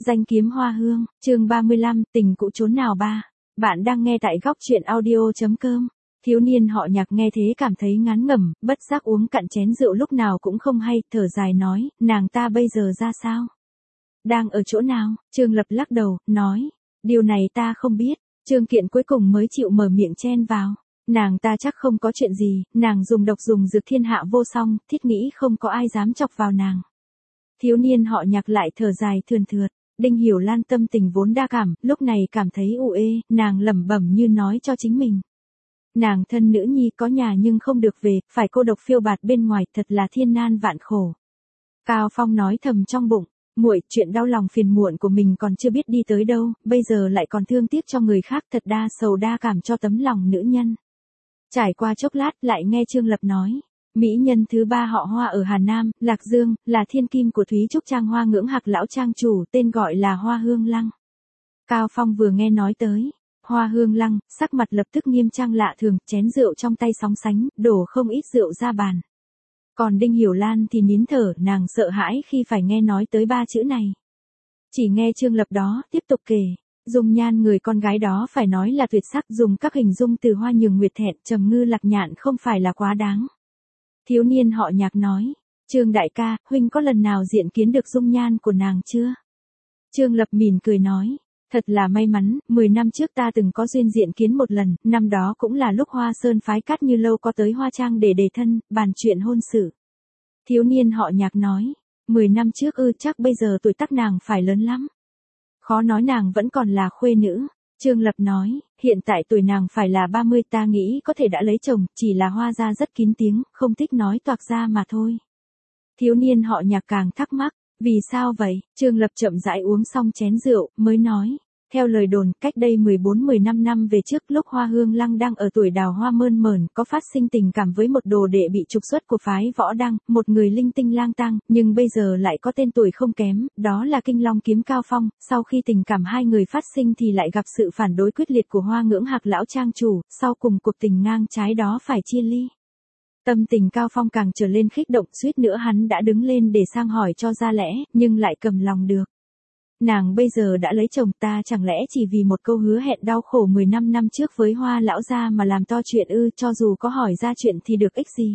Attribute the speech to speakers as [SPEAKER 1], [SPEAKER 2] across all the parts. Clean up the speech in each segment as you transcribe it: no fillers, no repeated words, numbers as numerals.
[SPEAKER 1] Danh kiếm hoa hương, chương 35, tình cũ chốn nào ba. Bạn đang nghe tại góc truyện audio.com. Thiếu niên họ Nhạc nghe thế cảm thấy ngán ngẩm, bất giác uống cạn chén rượu lúc nào cũng không hay, thở dài nói, nàng ta bây giờ ra sao? Đang ở chỗ nào? Trương Lập lắc đầu, nói, điều này ta không biết. Trương Kiện cuối cùng mới chịu mở miệng chen vào. Nàng ta chắc không có chuyện gì, nàng dùng độc dùng dược thiên hạ vô song, thiết nghĩ không có ai dám chọc vào nàng. Thiếu niên họ Nhạc lại thở dài thườn thượt. Đinh Hiểu Lan tâm tình vốn đa cảm, lúc này cảm thấy uể, nàng lẩm bẩm như nói cho chính mình. Nàng thân nữ nhi có nhà nhưng không được về, phải cô độc phiêu bạt bên ngoài, thật là thiên nan vạn khổ. Cao Phong nói thầm trong bụng, muội, chuyện đau lòng phiền muộn của mình còn chưa biết đi tới đâu, bây giờ lại còn thương tiếc cho người khác, thật đa sầu đa cảm cho tấm lòng nữ nhân. Trải qua chốc lát lại nghe Trương Lập nói. Mỹ nhân thứ ba họ Hoa ở Hà Nam, Lạc Dương, là thiên kim của Thúy Trúc Trang Hoa Ngưỡng Hạc lão trang chủ, tên gọi là Hoa Hương Lăng. Cao Phong vừa nghe nói tới Hoa Hương Lăng, sắc mặt lập tức nghiêm trang lạ thường, chén rượu trong tay sóng sánh, đổ không ít rượu ra bàn. Còn Đinh Hiểu Lan thì nín thở, nàng sợ hãi khi phải nghe nói tới ba chữ này. Chỉ nghe Trương Lập đó tiếp tục kể. Dung nhan người con gái đó phải nói là tuyệt sắc, dùng các hình dung từ hoa nhường nguyệt thẹn, trầm ngư lạc nhạn không phải là quá đáng. Thiếu niên họ Nhạc nói, Trương đại ca, huynh có lần nào diện kiến được dung nhan của nàng chưa? Trương Lập mỉm cười nói, thật là may mắn, 10 năm trước ta từng có duyên diện kiến một lần, năm đó cũng là lúc Hoa Sơn phái Cát Như Lâu có tới Hoa Trang để đề thân, bàn chuyện hôn sự. Thiếu niên họ Nhạc nói, 10 năm trước chắc bây giờ tuổi tác nàng phải lớn lắm. Khó nói nàng vẫn còn là khuê nữ. Trương Lập nói, hiện tại tuổi nàng phải là 30, ta nghĩ có thể đã lấy chồng, chỉ là Hoa gia rất kín tiếng, không thích nói toạc ra mà thôi. Thiếu niên họ Nhạc càng thắc mắc, vì sao vậy? Trương Lập chậm rãi uống xong chén rượu, mới nói, theo lời đồn, cách đây 14-15 năm về trước, lúc Hoa Hương Lăng đang ở tuổi đào hoa mơn mởn, có phát sinh tình cảm với một đồ đệ bị trục xuất của phái Võ Đăng, một người linh tinh lang tang, nhưng bây giờ lại có tên tuổi không kém, đó là Kinh Long Kiếm Cao Phong. Sau khi tình cảm hai người phát sinh thì lại gặp sự phản đối quyết liệt của Hoa Ngưỡng Hạc lão trang chủ, sau cùng cuộc tình ngang trái đó phải chia ly. Tâm tình Cao Phong càng trở lên kích động, suýt nữa hắn đã đứng lên để sang hỏi cho ra lẽ, nhưng lại cầm lòng được. Nàng bây giờ đã lấy chồng, ta chẳng lẽ chỉ vì một câu hứa hẹn đau khổ 15 năm trước với Hoa lão gia mà làm to chuyện ư? Cho dù có hỏi ra chuyện thì được ích gì?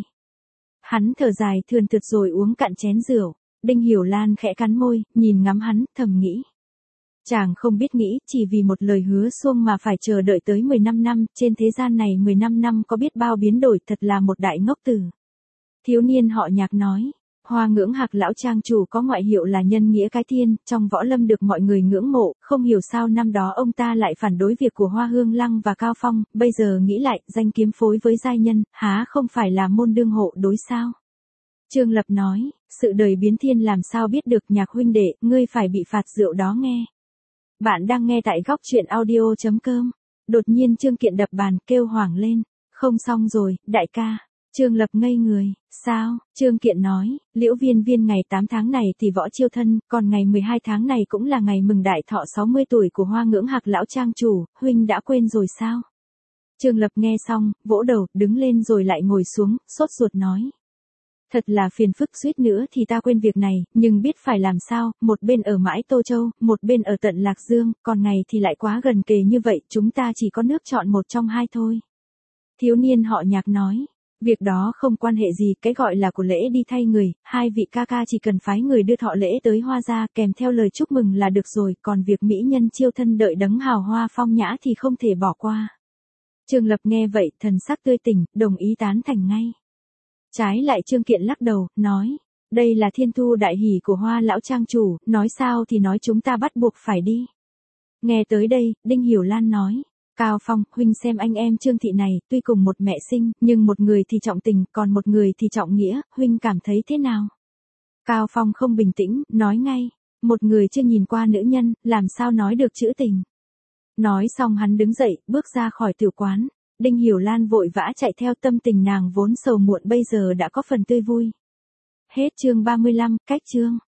[SPEAKER 1] Hắn thở dài thườn thượt rồi uống cạn chén rượu. Đinh Hiểu Lan khẽ cắn môi, nhìn ngắm hắn, thầm nghĩ. Chàng không biết nghĩ, chỉ vì một lời hứa suông mà phải chờ đợi tới 15 năm, trên thế gian này 15 năm có biết bao biến đổi, thật là một đại ngốc tử. Thiếu niên họ Nhạc nói. Hoa Ngưỡng Hạc lão trang chủ có ngoại hiệu là nhân nghĩa cái thiên, trong võ lâm được mọi người ngưỡng mộ, không hiểu sao năm đó ông ta lại phản đối việc của Hoa Hương Lăng và Cao Phong, bây giờ nghĩ lại, danh kiếm phối với giai nhân, há không phải là môn đương hộ đối sao? Trương Lập nói, sự đời biến thiên làm sao biết được, Nhạc huynh đệ, ngươi phải bị phạt rượu đó nghe. Bạn đang nghe tại góc truyện audio.com. Đột nhiên Trương Kiện đập bàn, kêu hoảng lên, không xong rồi, đại ca. Trương Lập ngây người, sao? Trương Kiện nói, Liễu Viên Viên ngày 8 tháng này thì võ chiêu thân, còn ngày 12 tháng này cũng là ngày mừng đại thọ 60 tuổi của Hoa Ngưỡng Hạc lão trang chủ, huynh đã quên rồi sao? Trương Lập nghe xong, vỗ đầu, đứng lên rồi lại ngồi xuống, sốt ruột nói. Thật là phiền phức, suýt nữa thì ta quên việc này, nhưng biết phải làm sao, một bên ở mãi Tô Châu, một bên ở tận Lạc Dương, còn ngày thì lại quá gần kề như vậy, chúng ta chỉ có nước chọn một trong hai thôi. Thiếu niên họ Nhạc nói. Việc đó không quan hệ gì, cái gọi là của lễ đi thay người, hai vị ca ca chỉ cần phái người đưa thọ lễ tới Hoa gia kèm theo lời chúc mừng là được rồi, còn việc mỹ nhân chiêu thân đợi đấng hào hoa phong nhã thì không thể bỏ qua. Trương Lập nghe vậy, thần sắc tươi tỉnh, đồng ý tán thành ngay. Trái lại Trương Kiện lắc đầu, nói, đây là thiên thu đại hỷ của Hoa lão trang chủ, nói sao thì nói chúng ta bắt buộc phải đi. Nghe tới đây, Đinh Hiểu Lan nói. Cao Phong, huynh xem anh em Trương thị này, tuy cùng một mẹ sinh, nhưng một người thì trọng tình, còn một người thì trọng nghĩa, huynh cảm thấy thế nào? Cao Phong không bình tĩnh, nói ngay, một người chưa nhìn qua nữ nhân, làm sao nói được chữ tình? Nói xong hắn đứng dậy, bước ra khỏi tiểu quán. Đinh Hiểu Lan vội vã chạy theo, tâm tình nàng vốn sầu muộn bây giờ đã có phần tươi vui. Hết chương 35, cách chương.